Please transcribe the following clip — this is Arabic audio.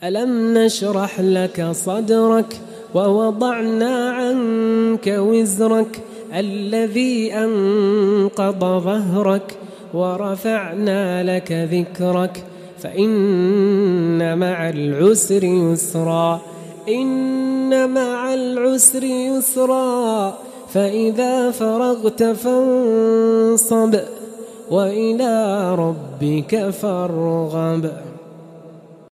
ألم نشرح لك صدرك ووضعنا عنك وزرك الذي أنقض ظهرك ورفعنا لك ذكرك فإن مع العسر يسرا إن مع العسر يسرا فإذا فرغت فانصب وإلى ربك فارغب.